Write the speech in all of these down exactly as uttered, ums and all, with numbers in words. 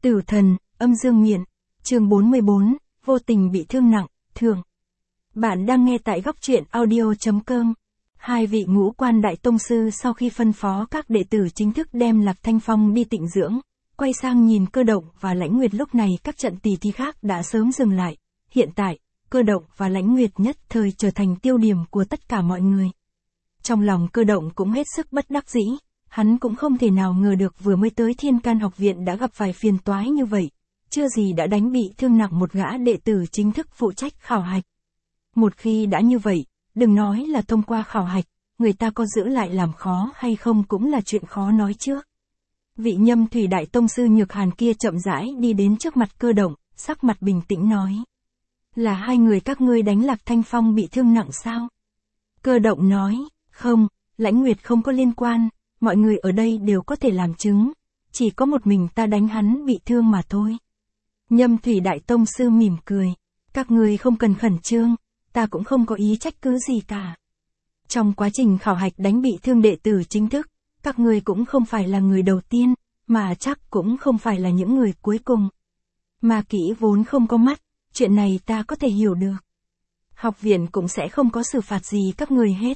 Tử thần, âm dương miện, chương bốn mươi bốn, vô tình bị thương nặng, thường. Bạn đang nghe tại góc truyện audio.com. Hai vị ngũ quan đại tông sư sau khi phân phó các đệ tử chính thức đem Lạc Thanh Phong đi tịnh dưỡng, quay sang nhìn Cơ Động và Lãnh Nguyệt. Lúc này các trận tỉ thí khác đã sớm dừng lại. Hiện tại, Cơ Động và Lãnh Nguyệt nhất thời trở thành tiêu điểm của tất cả mọi người. Trong lòng Cơ Động cũng hết sức bất đắc dĩ, hắn cũng không thể nào ngờ được vừa mới tới Thiên Can học viện đã gặp vài phiền toái như vậy, chưa gì đã đánh bị thương nặng một gã đệ tử chính thức phụ trách khảo hạch. Một khi đã như vậy, đừng nói là thông qua khảo hạch, người ta có giữ lại làm khó hay không cũng là chuyện khó nói trước. Vị Nhâm Thủy đại tông sư Nhược Hàn kia chậm rãi đi đến trước mặt Cơ Động, sắc mặt bình tĩnh nói: "Là hai người các ngươi đánh Lạc Thanh Phong bị thương nặng sao?" Cơ Động nói: "Không, Lãnh Nguyệt không có liên quan, mọi người ở đây đều có thể làm chứng, chỉ có một mình ta đánh hắn bị thương mà thôi." Nhâm Thủy đại tông sư mỉm cười: "Các ngươi không cần khẩn trương, ta cũng không có ý trách cứ gì cả. Trong quá trình khảo hạch đánh bị thương đệ tử chính thức, các ngươi cũng không phải là người đầu tiên, mà chắc cũng không phải là những người cuối cùng. Ma kỹ vốn không có mắt, chuyện này ta có thể hiểu được. Học viện cũng sẽ không có xử phạt gì các ngươi hết.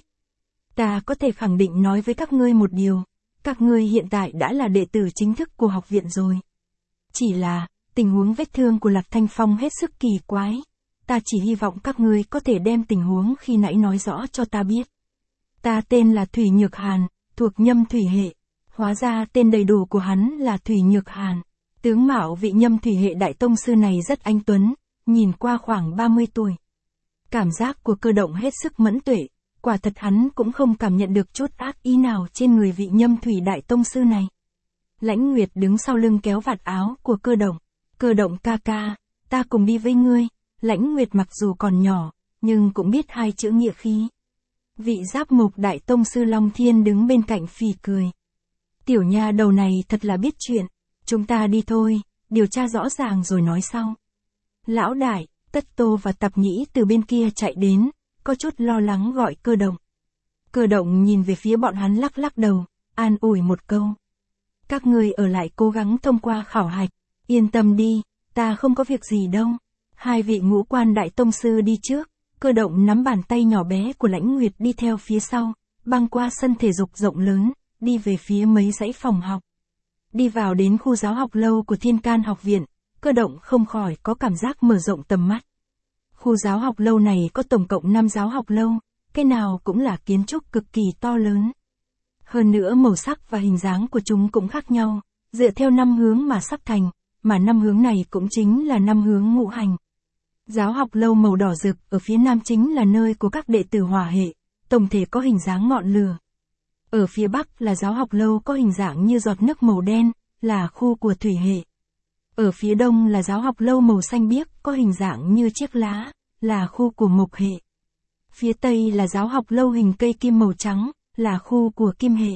Ta có thể khẳng định nói với các ngươi một điều, các ngươi hiện tại đã là đệ tử chính thức của học viện rồi. Chỉ là, tình huống vết thương của Lạc Thanh Phong hết sức kỳ quái. Ta chỉ hy vọng các ngươi có thể đem tình huống khi nãy nói rõ cho ta biết. Ta tên là Thủy Nhược Hàn, thuộc Nhâm Thủy hệ. Hóa ra tên đầy đủ của hắn là Thủy Nhược Hàn. Tướng mạo vị Nhâm Thủy hệ đại tông sư này rất anh tuấn, nhìn qua khoảng ba mươi tuổi. Cảm giác của Cơ Động hết sức mẫn tuệ, quả thật hắn cũng không cảm nhận được chút ác ý nào trên người vị Nhâm Thủy đại tông sư này. Lãnh Nguyệt đứng sau lưng kéo vạt áo của Cơ Động. "Cơ Động ca ca, ta cùng đi với ngươi." Lãnh Nguyệt mặc dù còn nhỏ, nhưng cũng biết hai chữ nghĩa khí. Vị Giáp Mục đại tông sư Long Thiên đứng bên cạnh phì cười: "Tiểu nha đầu này thật là biết chuyện, chúng ta đi thôi, điều tra rõ ràng rồi nói sau." Lão đại, Tất Tô và Tạp Nhĩ từ bên kia chạy đến, có chút lo lắng gọi Cơ Động. Cơ Động nhìn về phía bọn hắn lắc lắc đầu, an ủi một câu: "Các ngươi ở lại cố gắng thông qua khảo hạch, yên tâm đi, ta không có việc gì đâu." Hai vị ngũ quan đại tông sư đi trước, Cơ Động nắm bàn tay nhỏ bé của Lãnh Nguyệt đi theo phía sau, băng qua sân thể dục rộng lớn, đi về phía mấy dãy phòng học. Đi vào đến khu giáo học lâu của Thiên Can học viện, Cơ Động không khỏi có cảm giác mở rộng tầm mắt. Khu giáo học lâu này có tổng cộng năm giáo học lâu, cái nào cũng là kiến trúc cực kỳ to lớn. Hơn nữa màu sắc và hình dáng của chúng cũng khác nhau, dựa theo năm hướng mà sắp thành, mà năm hướng này cũng chính là năm hướng ngũ hành. Giáo học lâu màu đỏ rực ở phía nam chính là nơi của các đệ tử hỏa hệ, tổng thể có hình dáng ngọn lửa. Ở phía bắc là giáo học lâu có hình dạng như giọt nước màu đen, là khu của thủy hệ. Ở phía đông là giáo học lâu màu xanh biếc có hình dạng như chiếc lá, là khu của mộc hệ. Phía tây là giáo học lâu hình cây kim màu trắng, là khu của kim hệ.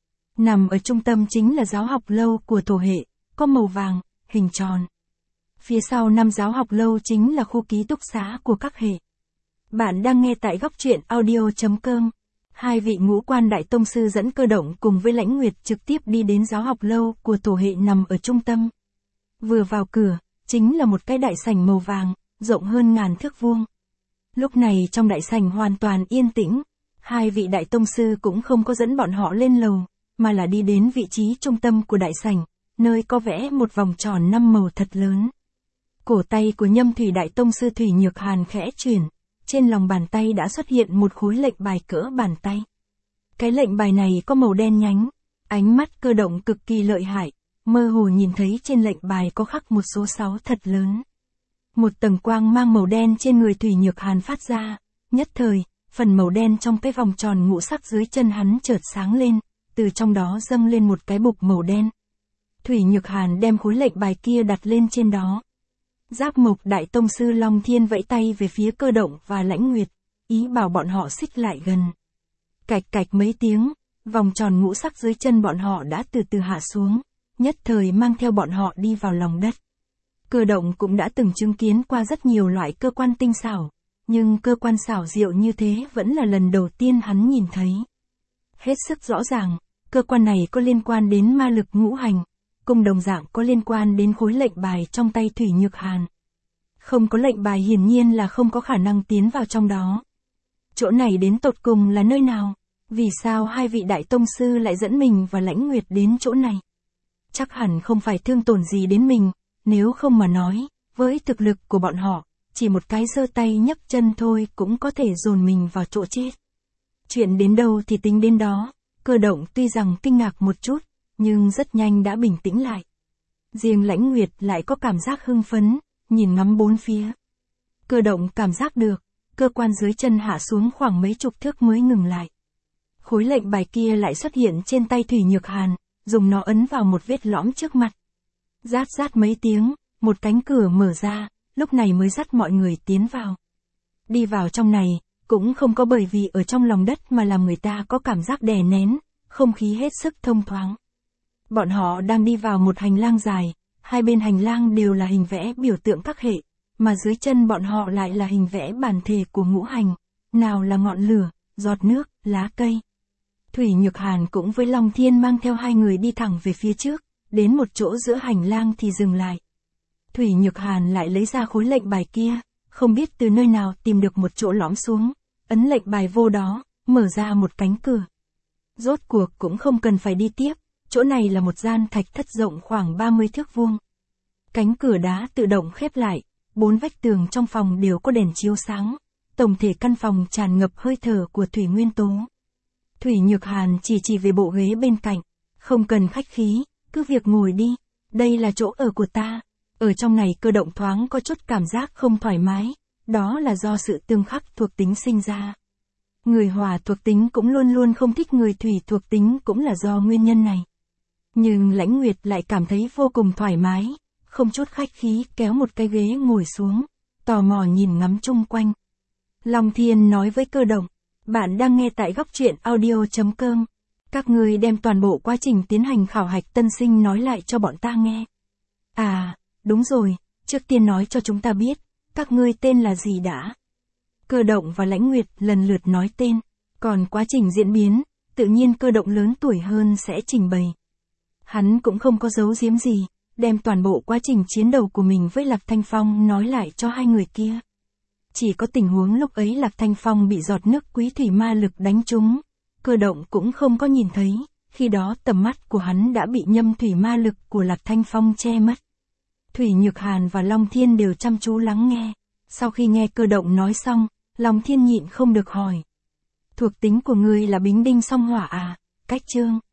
Nằm ở trung tâm chính là giáo học lâu của thổ hệ, có màu vàng, hình tròn. Phía sau năm giáo học lâu chính là khu ký túc xá của các hệ. Bạn đang nghe tại góc truyện audio.com. Hai vị ngũ quan đại tông sư dẫn Cơ Động cùng với Lãnh Nguyệt trực tiếp đi đến giáo học lâu của thổ hệ nằm ở trung tâm. Vừa vào cửa, chính là một cái đại sảnh màu vàng, rộng hơn ngàn thước vuông. Lúc này trong đại sảnh hoàn toàn yên tĩnh, hai vị đại tông sư cũng không có dẫn bọn họ lên lầu, mà là đi đến vị trí trung tâm của đại sảnh, nơi có vẽ một vòng tròn năm màu thật lớn. Cổ tay của Nhâm Thủy đại tông sư Thủy Nhược Hàn khẽ chuyển, trên lòng bàn tay đã xuất hiện một khối lệnh bài cỡ bàn tay. Cái lệnh bài này có màu đen nhánh, ánh mắt Cơ Động cực kỳ lợi hại, mơ hồ nhìn thấy trên lệnh bài có khắc một số sáu thật lớn. Một tầng quang mang màu đen trên người Thủy Nhược Hàn phát ra, nhất thời, phần màu đen trong cái vòng tròn ngũ sắc dưới chân hắn chợt sáng lên, từ trong đó dâng lên một cái bục màu đen. Thủy Nhược Hàn đem khối lệnh bài kia đặt lên trên đó. Giáp Mục đại tông sư Long Thiên vẫy tay về phía Cơ Động và Lãnh Nguyệt, ý bảo bọn họ xích lại gần. Cạch cạch mấy tiếng, vòng tròn ngũ sắc dưới chân bọn họ đã từ từ hạ xuống, nhất thời mang theo bọn họ đi vào lòng đất. Cơ Động cũng đã từng chứng kiến qua rất nhiều loại cơ quan tinh xảo, nhưng cơ quan xảo diệu như thế vẫn là lần đầu tiên hắn nhìn thấy. Hết sức rõ ràng, cơ quan này có liên quan đến ma lực ngũ hành, cùng đồng dạng có liên quan đến khối lệnh bài trong tay Thủy Nhược Hàn. Không có lệnh bài hiển nhiên là không có khả năng tiến vào trong đó. Chỗ này đến tột cùng là nơi nào? Vì sao hai vị đại tông sư lại dẫn mình và Lãnh Nguyệt đến chỗ này? Chắc hẳn không phải thương tổn gì đến mình, nếu không mà nói, với thực lực của bọn họ, chỉ một cái giơ tay nhấc chân thôi cũng có thể dồn mình vào chỗ chết. Chuyện đến đâu thì tính đến đó, Cơ Động tuy rằng kinh ngạc một chút, nhưng rất nhanh đã bình tĩnh lại. Riêng Lãnh Nguyệt lại có cảm giác hưng phấn, nhìn ngắm bốn phía. Cơ Động cảm giác được, cơ quan dưới chân hạ xuống khoảng mấy chục thước mới ngừng lại. Khối lệnh bài kia lại xuất hiện trên tay Thủy Nhược Hàn, dùng nó ấn vào một vết lõm trước mặt. Rát rát mấy tiếng, một cánh cửa mở ra, lúc này mới dắt mọi người tiến vào. Đi vào trong này, cũng không có bởi vì ở trong lòng đất mà làm người ta có cảm giác đè nén, không khí hết sức thông thoáng. Bọn họ đang đi vào một hành lang dài, hai bên hành lang đều là hình vẽ biểu tượng các hệ, mà dưới chân bọn họ lại là hình vẽ bản thể của ngũ hành, nào là ngọn lửa, giọt nước, lá cây. Thủy Nhược Hàn cũng với Long Thiên mang theo hai người đi thẳng về phía trước, đến một chỗ giữa hành lang thì dừng lại. Thủy Nhược Hàn lại lấy ra khối lệnh bài kia, không biết từ nơi nào tìm được một chỗ lõm xuống, ấn lệnh bài vô đó, mở ra một cánh cửa. Rốt cuộc cũng không cần phải đi tiếp, chỗ này là một gian thạch thất rộng khoảng ba mươi thước vuông. Cánh cửa đá tự động khép lại, bốn vách tường trong phòng đều có đèn chiếu sáng, tổng thể căn phòng tràn ngập hơi thở của thủy nguyên tố. Thủy Nhược Hàn chỉ chỉ về bộ ghế bên cạnh, không cần khách khí, cứ việc ngồi đi, đây là chỗ ở của ta. Ở trong này Cơ Động thoáng có chút cảm giác không thoải mái, đó là do sự tương khắc thuộc tính sinh ra. Người hỏa thuộc tính cũng luôn luôn không thích người thủy thuộc tính cũng là do nguyên nhân này. Nhưng Lãnh Nguyệt lại cảm thấy vô cùng thoải mái, không chút khách khí kéo một cái ghế ngồi xuống, tò mò nhìn ngắm chung quanh. Long Thiên nói với Cơ Động, bạn đang nghe tại góc truyện audio chấm com. Các ngươi đem toàn bộ quá trình tiến hành khảo hạch tân sinh nói lại cho bọn ta nghe. À, đúng rồi, trước tiên nói cho chúng ta biết, các ngươi tên là gì đã? Cơ Động và Lãnh Nguyệt lần lượt nói tên, còn quá trình diễn biến, tự nhiên Cơ Động lớn tuổi hơn sẽ trình bày. Hắn cũng không có giấu giếm gì, đem toàn bộ quá trình chiến đấu của mình với Lạc Thanh Phong nói lại cho hai người kia. Chỉ có tình huống lúc ấy Lạc Thanh Phong bị giọt nước quý thủy ma lực đánh trúng, Cơ Động cũng không có nhìn thấy, khi đó tầm mắt của hắn đã bị nhâm thủy ma lực của Lạc Thanh Phong che mất. Thủy Nhược Hàn và Long Thiên đều chăm chú lắng nghe, sau khi nghe Cơ Động nói xong, Long Thiên nhịn không được hỏi. Thuộc tính của ngươi là Bính Đinh Song Hỏa à, cách chương.